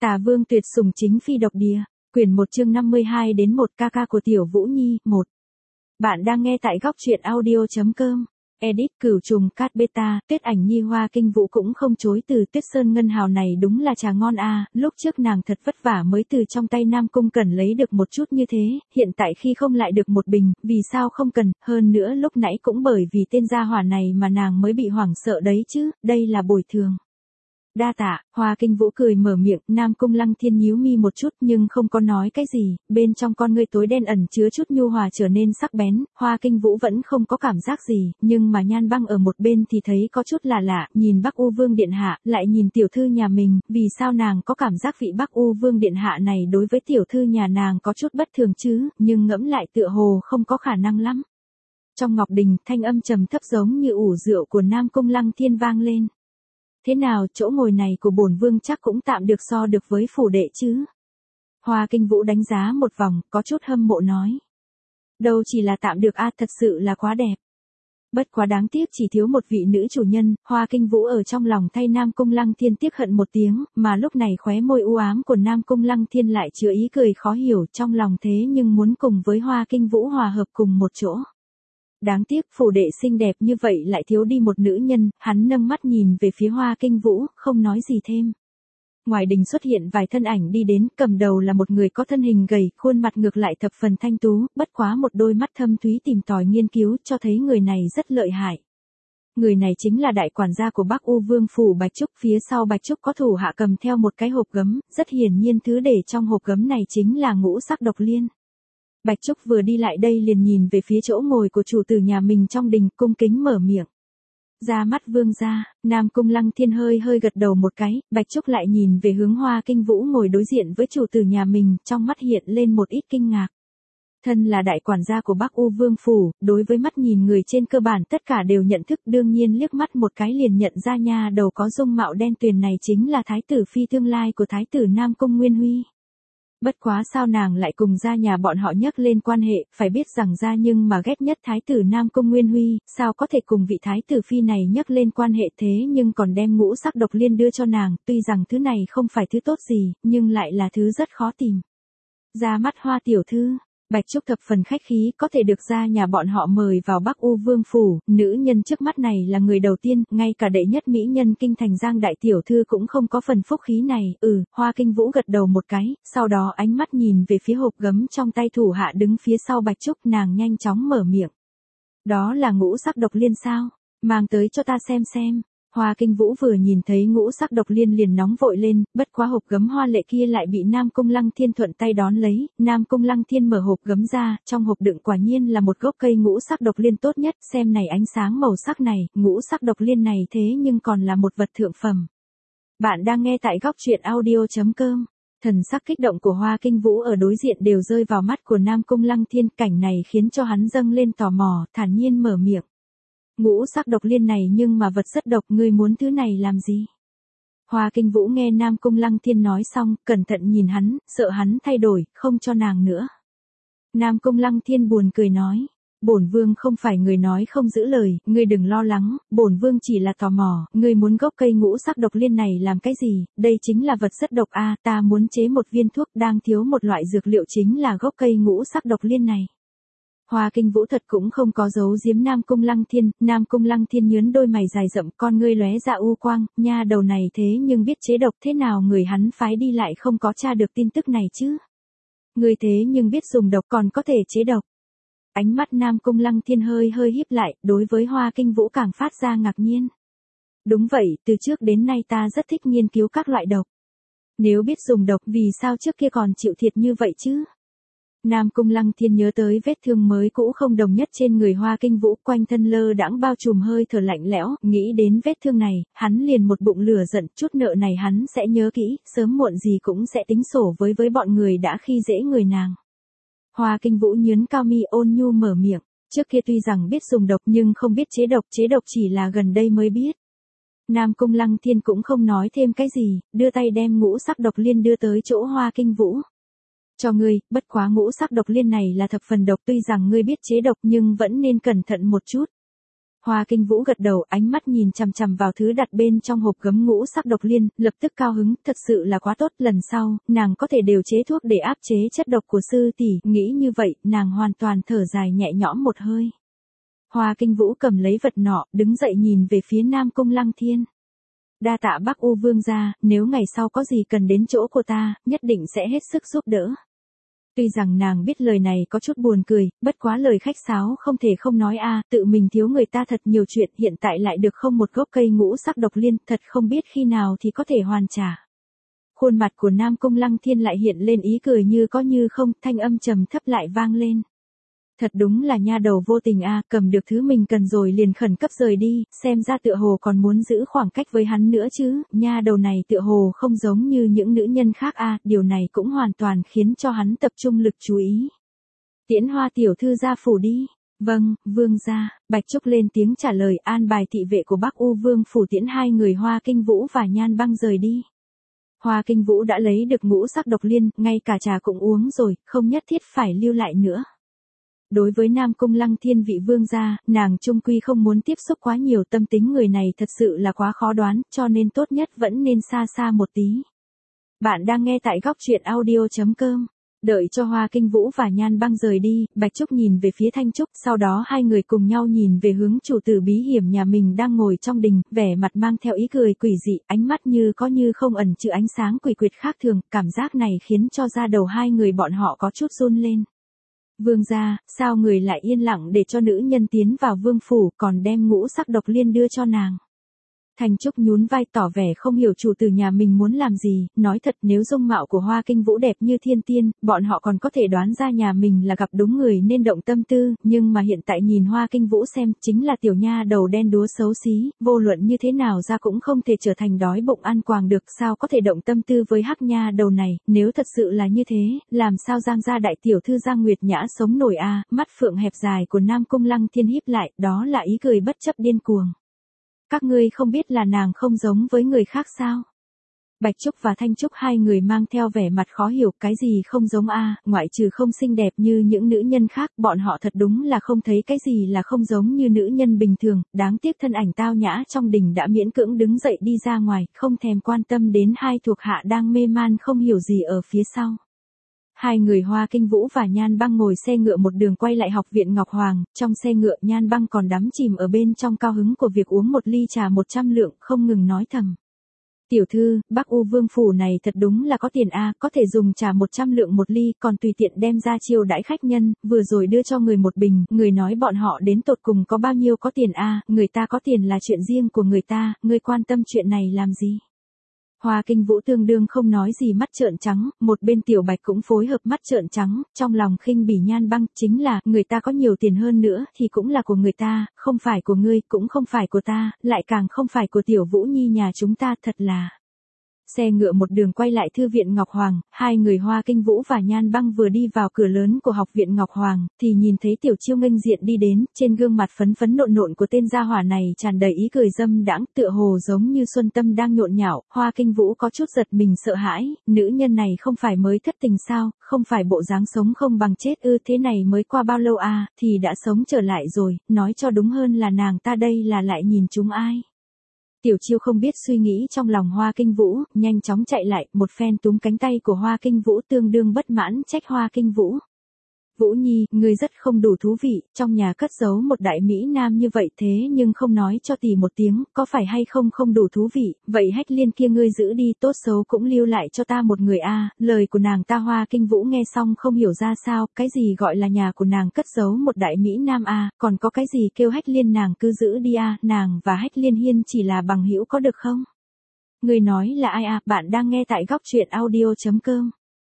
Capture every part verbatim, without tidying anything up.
Tà Vương tuyệt sủng chính phi độc địa, quyển một chương năm mươi hai đến một ca ca của Tiểu Vũ Nhi, một. Bạn đang nghe tại góc truyện audio.com. Edit Cửu Trùng Cát Beta, Tuyết Ảnh Nhi Hoa Kinh Vũ cũng không chối từ. Tuyết Sơn Ngân Hào này đúng là trà ngon a, lúc trước nàng thật vất vả mới từ trong tay Nam Cung Cẩn lấy được một chút như thế, hiện tại khi không lại được một bình, vì sao không cần, hơn nữa lúc nãy cũng bởi vì tên gia hỏa này mà nàng mới bị hoảng sợ đấy chứ, đây là bồi thường. Đa tạ, Hoa Kinh Vũ cười mở miệng, Nam Cung Lăng Thiên nhíu mi một chút nhưng không có nói cái gì, bên trong con ngươi tối đen ẩn chứa chút nhu hòa trở nên sắc bén, Hoa Kinh Vũ vẫn không có cảm giác gì, nhưng mà Nhan Băng ở một bên thì thấy có chút là lạ, nhìn Bắc U Vương Điện Hạ, lại nhìn tiểu thư nhà mình, vì sao nàng có cảm giác vị Bắc U Vương Điện Hạ này đối với tiểu thư nhà nàng có chút bất thường chứ, nhưng ngẫm lại tựa hồ không có khả năng lắm. Trong ngọc đình, thanh âm trầm thấp giống như ủ rượu của Nam Cung Lăng Thiên vang lên. Thế nào, chỗ ngồi này của bổn vương chắc cũng tạm được so được với phủ đệ chứ? Hoa Kinh Vũ đánh giá một vòng, có chút hâm mộ nói. Đâu chỉ là tạm được a, thật sự là quá đẹp. Bất quá đáng tiếc chỉ thiếu một vị nữ chủ nhân, Hoa Kinh Vũ ở trong lòng thay Nam Cung Lăng Thiên tiếc hận một tiếng, mà lúc này khóe môi u ám của Nam Cung Lăng Thiên lại chứa ý cười khó hiểu trong lòng thế nhưng muốn cùng với Hoa Kinh Vũ hòa hợp cùng một chỗ. Đáng tiếc phủ đệ xinh đẹp như vậy lại thiếu đi một nữ nhân, hắn nâng mắt nhìn về phía Hoa Kinh Vũ, không nói gì thêm. Ngoài đình xuất hiện vài thân ảnh đi đến, cầm đầu là một người có thân hình gầy, khuôn mặt ngược lại thập phần thanh tú, bất quá một đôi mắt thâm thúy tìm tòi nghiên cứu cho thấy người này rất lợi hại. Người này chính là đại quản gia của Bắc U Vương phủ Bạch Trúc, phía sau Bạch Trúc có thủ hạ cầm theo một cái hộp gấm, rất hiển nhiên thứ để trong hộp gấm này chính là ngũ sắc độc liên. Bạch Trúc vừa đi lại đây liền nhìn về phía chỗ ngồi của chủ tử nhà mình trong đình, cung kính mở miệng. Ra mắt vương gia, Nam Cung Lăng Thiên hơi hơi gật đầu một cái, Bạch Trúc lại nhìn về hướng Hoa Kinh Vũ ngồi đối diện với chủ tử nhà mình, trong mắt hiện lên một ít kinh ngạc. Thân là đại quản gia của Bắc U Vương phủ, đối với mắt nhìn người trên cơ bản tất cả đều nhận thức, đương nhiên liếc mắt một cái liền nhận ra nha đầu có dung mạo đen tuyền này chính là thái tử phi tương lai của thái tử Nam Cung Nguyên Huy. Bất quá sao nàng lại cùng gia nhà bọn họ nhắc lên quan hệ, phải biết rằng gia nhưng mà ghét nhất thái tử Nam Cung Nguyên Huy, sao có thể cùng vị thái tử phi này nhắc lên quan hệ thế nhưng còn đem ngũ sắc độc liên đưa cho nàng, tuy rằng thứ này không phải thứ tốt gì, nhưng lại là thứ rất khó tìm. Ra mắt Hoa tiểu thư, Bạch Trúc thập phần khách khí, có thể được gia nhà bọn họ mời vào Bắc U Vương phủ, nữ nhân trước mắt này là người đầu tiên, ngay cả đệ nhất mỹ nhân kinh thành Giang đại tiểu thư cũng không có phần phúc khí này, ừ, Hoa Kinh Vũ gật đầu một cái, sau đó ánh mắt nhìn về phía hộp gấm trong tay thủ hạ đứng phía sau Bạch Trúc, nàng nhanh chóng mở miệng. Đó là ngũ sắc độc liên sao? Mang tới cho ta xem xem. Hoa Kinh Vũ vừa nhìn thấy ngũ sắc độc liên liền nóng vội lên, bất quá hộp gấm hoa lệ kia lại bị Nam Cung Lăng Thiên thuận tay đón lấy, Nam Cung Lăng Thiên mở hộp gấm ra, trong hộp đựng quả nhiên là một gốc cây ngũ sắc độc liên tốt nhất, xem này ánh sáng màu sắc này, ngũ sắc độc liên này thế nhưng còn là một vật thượng phẩm. Bạn đang nghe tại góc truyện audio.com. Thần sắc kích động của Hoa Kinh Vũ ở đối diện đều rơi vào mắt của Nam Cung Lăng Thiên, cảnh này khiến cho hắn dâng lên tò mò, thản nhiên mở miệng. Ngũ sắc độc liên này nhưng mà vật rất độc, ngươi muốn thứ này làm gì? Hoa Kinh Vũ nghe Nam Cung Lăng Thiên nói xong, cẩn thận nhìn hắn, sợ hắn thay đổi, không cho nàng nữa. Nam Cung Lăng Thiên buồn cười nói, bổn vương không phải người nói không giữ lời, ngươi đừng lo lắng, bổn vương chỉ là tò mò, ngươi muốn gốc cây ngũ sắc độc liên này làm cái gì? Đây chính là vật rất độc a, ta muốn chế một viên thuốc, đang thiếu một loại dược liệu chính là gốc cây ngũ sắc độc liên này. Hoa Kinh Vũ thật cũng không có giấu giếm Nam Cung Lăng Thiên, Nam Cung Lăng Thiên nhướng đôi mày dài rậm, con ngươi lóe ra u quang, nha đầu này thế nhưng biết chế độc, thế nào người hắn phái đi lại không có tra được tin tức này chứ? Người thế nhưng biết dùng độc còn có thể chế độc. Ánh mắt Nam Cung Lăng Thiên hơi hơi híp lại, đối với Hoa Kinh Vũ càng phát ra ngạc nhiên. Đúng vậy, từ trước đến nay ta rất thích nghiên cứu các loại độc. Nếu biết dùng độc vì sao trước kia còn chịu thiệt như vậy chứ? Nam Cung Lăng Thiên nhớ tới vết thương mới cũ không đồng nhất trên người Hoa Kinh Vũ, quanh thân lơ đãng bao trùm hơi thở lạnh lẽo, nghĩ đến vết thương này, hắn liền một bụng lửa giận, chút nợ này hắn sẽ nhớ kỹ, sớm muộn gì cũng sẽ tính sổ với với bọn người đã khi dễ người nàng. Hoa Kinh Vũ nhướng cao mi ôn nhu mở miệng, trước kia tuy rằng biết dùng độc nhưng không biết chế độc, chế độc chỉ là gần đây mới biết. Nam Cung Lăng Thiên cũng không nói thêm cái gì, đưa tay đem ngũ sắc độc liên đưa tới chỗ Hoa Kinh Vũ. Cho ngươi, bất quá ngũ sắc độc liên này là thập phần độc, tuy rằng ngươi biết chế độc nhưng vẫn nên cẩn thận một chút. Hoa Kinh Vũ gật đầu, ánh mắt nhìn chằm chằm vào thứ đặt bên trong hộp gấm ngũ sắc độc liên, lập tức cao hứng, thật sự là quá tốt, lần sau, nàng có thể điều chế thuốc để áp chế chất độc của sư tỷ, nghĩ như vậy, nàng hoàn toàn thở dài nhẹ nhõm một hơi. Hoa Kinh Vũ cầm lấy vật nọ, đứng dậy nhìn về phía Nam Cung Lăng Thiên. Đa tạ Bắc U Vương gia, nếu ngày sau có gì cần đến chỗ của ta, nhất định sẽ hết sức giúp đỡ. Tuy rằng nàng biết lời này có chút buồn cười, bất quá lời khách sáo không thể không nói a, tự mình thiếu người ta thật nhiều chuyện, hiện tại lại được không một gốc cây ngũ sắc độc liên, thật không biết khi nào thì có thể hoàn trả. Khuôn mặt của Nam Cung Lăng Thiên lại hiện lên ý cười như có như không, thanh âm trầm thấp lại vang lên. Thật đúng là nha đầu vô tình a, cầm được thứ mình cần rồi liền khẩn cấp rời đi, xem ra tựa hồ còn muốn giữ khoảng cách với hắn nữa chứ, nha đầu này tựa hồ không giống như những nữ nhân khác a, điều này cũng hoàn toàn khiến cho hắn tập trung lực chú ý. Tiễn Hoa tiểu thư ra phủ đi. Vâng, vương gia, Bạch Trúc lên tiếng trả lời, an bài thị vệ của Bắc U Vương phủ tiễn hai người Hoa Kinh Vũ và Nhan Băng rời đi. Hoa Kinh Vũ đã lấy được ngũ sắc độc liên, ngay cả trà cũng uống rồi, không nhất thiết phải lưu lại nữa. Đối với Nam Cung Lăng Thiên vị vương gia, nàng trung quy không muốn tiếp xúc quá nhiều, tâm tính người này thật sự là quá khó đoán, cho nên tốt nhất vẫn nên xa xa một tí. Bạn đang nghe tại góc truyện audio chấm com. Đợi cho Hoa Kinh Vũ và Nhan Băng rời đi, Bạch Trúc nhìn về phía Thanh Trúc, sau đó hai người cùng nhau nhìn về hướng chủ tử bí hiểm nhà mình đang ngồi trong đình, vẻ mặt mang theo ý cười quỷ dị, ánh mắt như có như không ẩn chứa ánh sáng quỷ quyệt khác thường, cảm giác này khiến cho da đầu hai người bọn họ có chút run lên. Vương gia, sao người lại yên lặng để cho nữ nhân tiến vào vương phủ, còn đem ngũ sắc độc liên đưa cho nàng? Thanh Trúc nhún vai tỏ vẻ không hiểu chủ tử nhà mình muốn làm gì, nói thật nếu dung mạo của Hoa Kinh Vũ đẹp như thiên tiên, bọn họ còn có thể đoán ra nhà mình là gặp đúng người nên động tâm tư, nhưng mà hiện tại nhìn Hoa Kinh Vũ xem, chính là tiểu nha đầu đen đúa xấu xí, vô luận như thế nào ra cũng không thể trở thành đói bụng ăn quàng được, sao có thể động tâm tư với hắc nha đầu này, nếu thật sự là như thế, làm sao Giang gia đại tiểu thư Giang Nguyệt Nhã sống nổi a? Mắt phượng hẹp dài của Nam Cung Lăng Thiên híp lại, đó là ý cười bất chấp điên cuồng. Các ngươi không biết là nàng không giống với người khác sao? Bạch Trúc và Thanh Trúc hai người mang theo vẻ mặt khó hiểu, cái gì không giống a, ngoại trừ không xinh đẹp như những nữ nhân khác, bọn họ thật đúng là không thấy cái gì là không giống như nữ nhân bình thường, đáng tiếc thân ảnh tao nhã trong đình đã miễn cưỡng đứng dậy đi ra ngoài, không thèm quan tâm đến hai thuộc hạ đang mê man không hiểu gì ở phía sau. Hai người Hoa Kinh Vũ và Nhan Băng ngồi xe ngựa một đường quay lại học viện Ngọc Hoàng, trong xe ngựa Nhan Băng còn đắm chìm ở bên trong cao hứng của việc uống một ly trà một trăm lượng, không ngừng nói thầm. Tiểu thư, Bắc U Vương phủ này thật đúng là có tiền a, có thể dùng trà một trăm lượng một ly, còn tùy tiện đem ra chiêu đãi khách nhân, vừa rồi đưa cho người một bình, người nói bọn họ đến tột cùng có bao nhiêu có tiền a, người ta có tiền là chuyện riêng của người ta, người quan tâm chuyện này làm gì? Hoa Kinh Vũ tương đương không nói gì mắt trợn trắng, một bên Tiểu Bạch cũng phối hợp mắt trợn trắng, trong lòng khinh bỉ Nhan Băng, chính là, người ta có nhiều tiền hơn nữa thì cũng là của người ta, không phải của ngươi, cũng không phải của ta, lại càng không phải của Tiểu Vũ Nhi nhà chúng ta, thật là. Xe ngựa một đường quay lại thư viện Ngọc Hoàng, hai người Hoa Kinh Vũ và Nhan Băng vừa đi vào cửa lớn của học viện Ngọc Hoàng, thì nhìn thấy Tiểu Chiêu nghênh diện đi đến, trên gương mặt phấn phấn nộn nộn của tên gia hỏa này tràn đầy ý cười dâm đãng, tựa hồ giống như xuân tâm đang nhộn nhạo, Hoa Kinh Vũ có chút giật mình sợ hãi, nữ nhân này không phải mới thất tình sao, không phải bộ dáng sống không bằng chết ư, thế này mới qua bao lâu à, thì đã sống trở lại rồi, nói cho đúng hơn là nàng ta đây là lại nhìn chúng ai. Tiểu Chiêu không biết suy nghĩ trong lòng Hoa Kinh Vũ, nhanh chóng chạy lại, một phen túm cánh tay của Hoa Kinh Vũ tương đương bất mãn trách Hoa Kinh Vũ. Vũ Nhi, ngươi rất không đủ thú vị, trong nhà cất giấu một đại mỹ nam như vậy thế nhưng không nói cho tỷ một tiếng, có phải hay không không đủ thú vị, vậy Hách Liên kia ngươi giữ đi, tốt xấu cũng lưu lại cho ta một người a. Lời của nàng ta Hoa Kinh Vũ nghe xong không hiểu ra sao, cái gì gọi là nhà của nàng cất giấu một đại mỹ nam a, còn có cái gì kêu Hách Liên nàng cứ giữ đi a, nàng và Hách Liên Hiên chỉ là bằng hữu có được không? Ngươi nói là ai a? Bạn đang nghe tại góc truyện audio chấm com.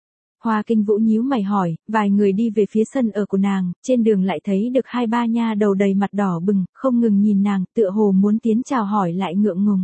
Hoa Kinh Vũ nhíu mày hỏi, vài người đi về phía sân ở của nàng, trên đường lại thấy được hai ba nha đầu đầy mặt đỏ bừng, không ngừng nhìn nàng, tựa hồ muốn tiến chào hỏi lại ngượng ngùng.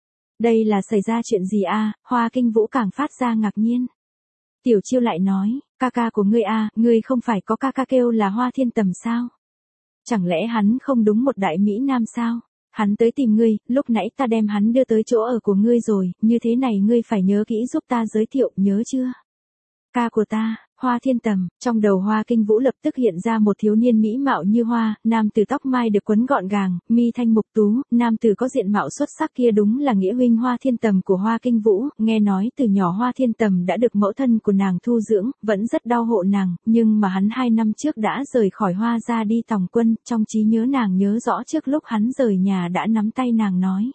Đây là xảy ra chuyện gì a? Hoa Kinh Vũ càng phát ra ngạc nhiên. Tiểu Chiêu lại nói, ca ca của ngươi a, ngươi không phải có ca ca kêu là Hoa Thiên Tầm sao? Chẳng lẽ hắn không đúng một đại mỹ nam sao? Hắn tới tìm ngươi, lúc nãy ta đem hắn đưa tới chỗ ở của ngươi rồi, như thế này ngươi phải nhớ kỹ giúp ta giới thiệu, nhớ chưa? Ca của ta, Hoa Thiên Tầm. Trong đầu Hoa Kinh Vũ lập tức hiện ra một thiếu niên mỹ mạo như hoa, nam tử tóc mai được quấn gọn gàng, mi thanh mục tú, nam tử có diện mạo xuất sắc kia đúng là nghĩa huynh Hoa Thiên Tầm của Hoa Kinh Vũ, nghe nói từ nhỏ Hoa Thiên Tầm đã được mẫu thân của nàng thu dưỡng, vẫn rất đau hộ nàng, nhưng mà hắn hai năm trước đã rời khỏi Hoa gia đi tòng quân, trong trí nhớ nàng nhớ rõ trước lúc hắn rời nhà đã nắm tay nàng nói.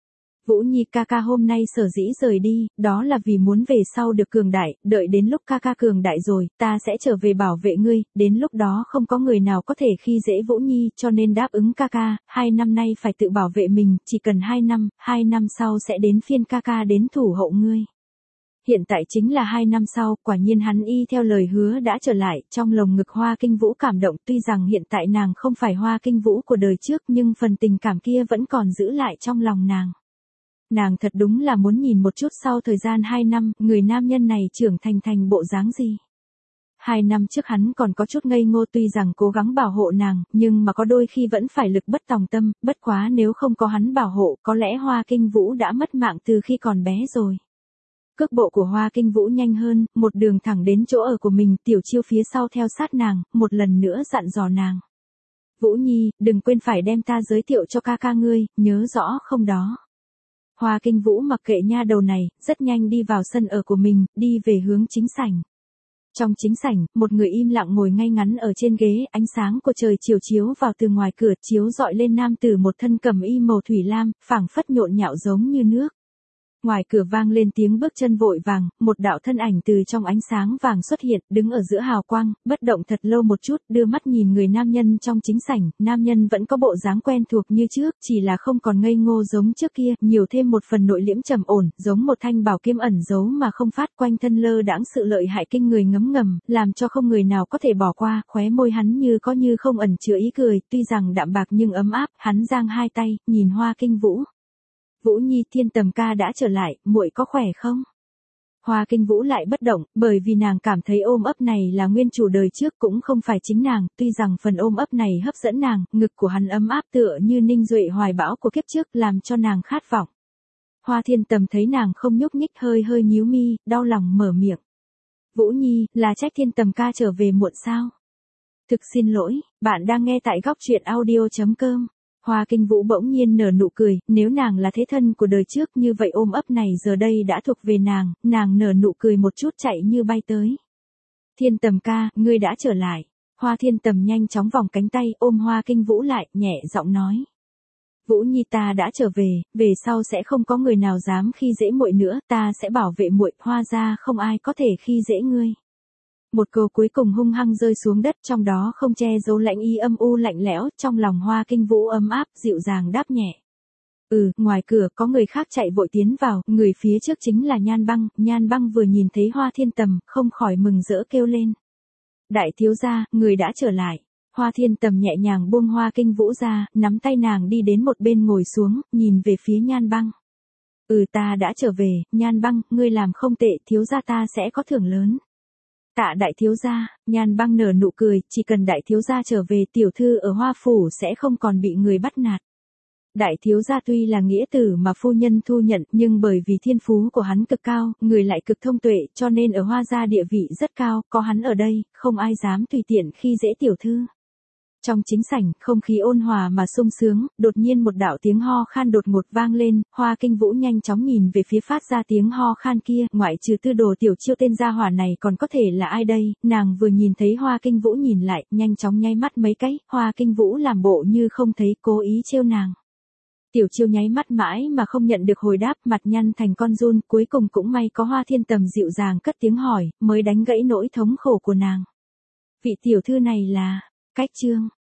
Vũ Nhi ca ca hôm nay sở dĩ rời đi, đó là vì muốn về sau được cường đại, đợi đến lúc ca ca cường đại rồi, ta sẽ trở về bảo vệ ngươi, đến lúc đó không có người nào có thể khi dễ Vũ Nhi, cho nên đáp ứng ca ca, hai năm nay phải tự bảo vệ mình, chỉ cần hai năm, hai năm sau sẽ đến phiên ca ca đến thủ hộ ngươi. Hiện tại chính là hai năm sau, quả nhiên hắn y theo lời hứa đã trở lại, trong lồng ngực Hoa Kinh Vũ cảm động, tuy rằng hiện tại nàng không phải Hoa Kinh Vũ của đời trước nhưng phần tình cảm kia vẫn còn giữ lại trong lòng nàng. Nàng thật đúng là muốn nhìn một chút sau thời gian hai năm, người nam nhân này trưởng thành thành bộ dáng gì. Hai năm trước hắn còn có chút ngây ngô tuy rằng cố gắng bảo hộ nàng, nhưng mà có đôi khi vẫn phải lực bất tòng tâm, bất quá nếu không có hắn bảo hộ, có lẽ Hoa Kinh Vũ đã mất mạng từ khi còn bé rồi. Cước bộ của Hoa Kinh Vũ nhanh hơn, một đường thẳng đến chỗ ở của mình, Tiểu Chiêu phía sau theo sát nàng, một lần nữa dặn dò nàng. Vũ Nhi, đừng quên phải đem ta giới thiệu cho ca ca ngươi, nhớ rõ không đó. Hoa Kinh Vũ mặc kệ nha đầu này, rất nhanh đi vào sân ở của mình, đi về hướng chính sảnh. Trong chính sảnh, một người im lặng ngồi ngay ngắn ở trên ghế, ánh sáng của trời chiều chiếu vào từ ngoài cửa, chiếu rọi lên nam tử một thân cẩm y màu thủy lam, phảng phất nhộn nhạo giống như nước. Ngoài cửa vang lên tiếng bước chân vội vàng, một đạo thân ảnh từ trong ánh sáng vàng xuất hiện, đứng ở giữa hào quang, bất động thật lâu một chút, đưa mắt nhìn người nam nhân trong chính sảnh, nam nhân vẫn có bộ dáng quen thuộc như trước, chỉ là không còn ngây ngô giống trước kia, nhiều thêm một phần nội liễm trầm ổn, giống một thanh bảo kiếm ẩn giấu mà không phát, quanh thân lơ đãng sự lợi hại kinh người ngấm ngầm, làm cho không người nào có thể bỏ qua, khóe môi hắn như có như không ẩn chứa ý cười, tuy rằng đạm bạc nhưng ấm áp, hắn giang hai tay, nhìn Hoa Kinh Vũ. Vũ Nhi, Thiên Tầm ca đã trở lại, muội có khỏe không? Hoa Kinh Vũ lại bất động, bởi vì nàng cảm thấy ôm ấp này là nguyên chủ đời trước cũng không phải chính nàng, tuy rằng phần ôm ấp này hấp dẫn nàng, ngực của hắn ấm áp tựa như ninh duệ hoài bão của kiếp trước làm cho nàng khát vọng. Hoa Thiên Tầm thấy nàng không nhúc nhích hơi hơi nhíu mi, đau lòng mở miệng. Vũ Nhi, là trách Thiên Tầm ca trở về muộn sao? Thực xin lỗi, bạn đang nghe tại góc truyện audio chấm com. Hoa Kinh Vũ bỗng nhiên nở nụ cười, nếu nàng là thế thân của đời trước như vậy ôm ấp này giờ đây đã thuộc về nàng, nàng nở nụ cười một chút chạy như bay tới. Thiên Tầm ca, ngươi đã trở lại. Hoa Thiên Tầm nhanh chóng vòng cánh tay ôm Hoa Kinh Vũ lại, nhẹ giọng nói. Vũ Nhi ta đã trở về, về sau sẽ không có người nào dám khi dễ muội nữa, ta sẽ bảo vệ muội, Hoa gia không ai có thể khi dễ ngươi. Một câu cuối cùng hung hăng rơi xuống đất, trong đó không che giấu lạnh ý âm u lạnh lẽo, trong lòng Hoa Kinh Vũ ấm áp, dịu dàng đáp nhẹ. Ừ, ngoài cửa có người khác chạy vội tiến vào, người phía trước chính là Nhan Băng, Nhan Băng vừa nhìn thấy Hoa Thiên Tầm, không khỏi mừng rỡ kêu lên. Đại thiếu gia, người đã trở lại. Hoa Thiên Tầm nhẹ nhàng buông Hoa Kinh Vũ ra, nắm tay nàng đi đến một bên ngồi xuống, nhìn về phía Nhan Băng. Ừ ta đã trở về, Nhan Băng, ngươi làm không tệ, thiếu gia ta sẽ có thưởng lớn. Tạ đại thiếu gia, Nhan Băng nở nụ cười, chỉ cần đại thiếu gia trở về tiểu thư ở Hoa phủ sẽ không còn bị người bắt nạt. Đại thiếu gia tuy là nghĩa tử mà phu nhân thu nhận, nhưng bởi vì thiên phú của hắn cực cao, người lại cực thông tuệ, cho nên ở Hoa gia địa vị rất cao, có hắn ở đây, không ai dám tùy tiện khi dễ tiểu thư. Trong chính sảnh, không khí ôn hòa mà sung sướng, đột nhiên một đạo tiếng ho khan đột ngột vang lên, Hoa Kinh Vũ nhanh chóng nhìn về phía phát ra tiếng ho khan kia, ngoại trừ Tư Đồ Tiểu Chiêu tên gia hỏa này còn có thể là ai đây, nàng vừa nhìn thấy Hoa Kinh Vũ nhìn lại, nhanh chóng nháy mắt mấy cái, Hoa Kinh Vũ làm bộ như không thấy, cố ý trêu nàng. Tiểu Chiêu nháy mắt mãi mà không nhận được hồi đáp, mặt nhăn thành con giun, cuối cùng cũng may có Hoa Thiên Tầm dịu dàng cất tiếng hỏi, mới đánh gãy nỗi thống khổ của nàng. Vị tiểu thư này là... Cách chương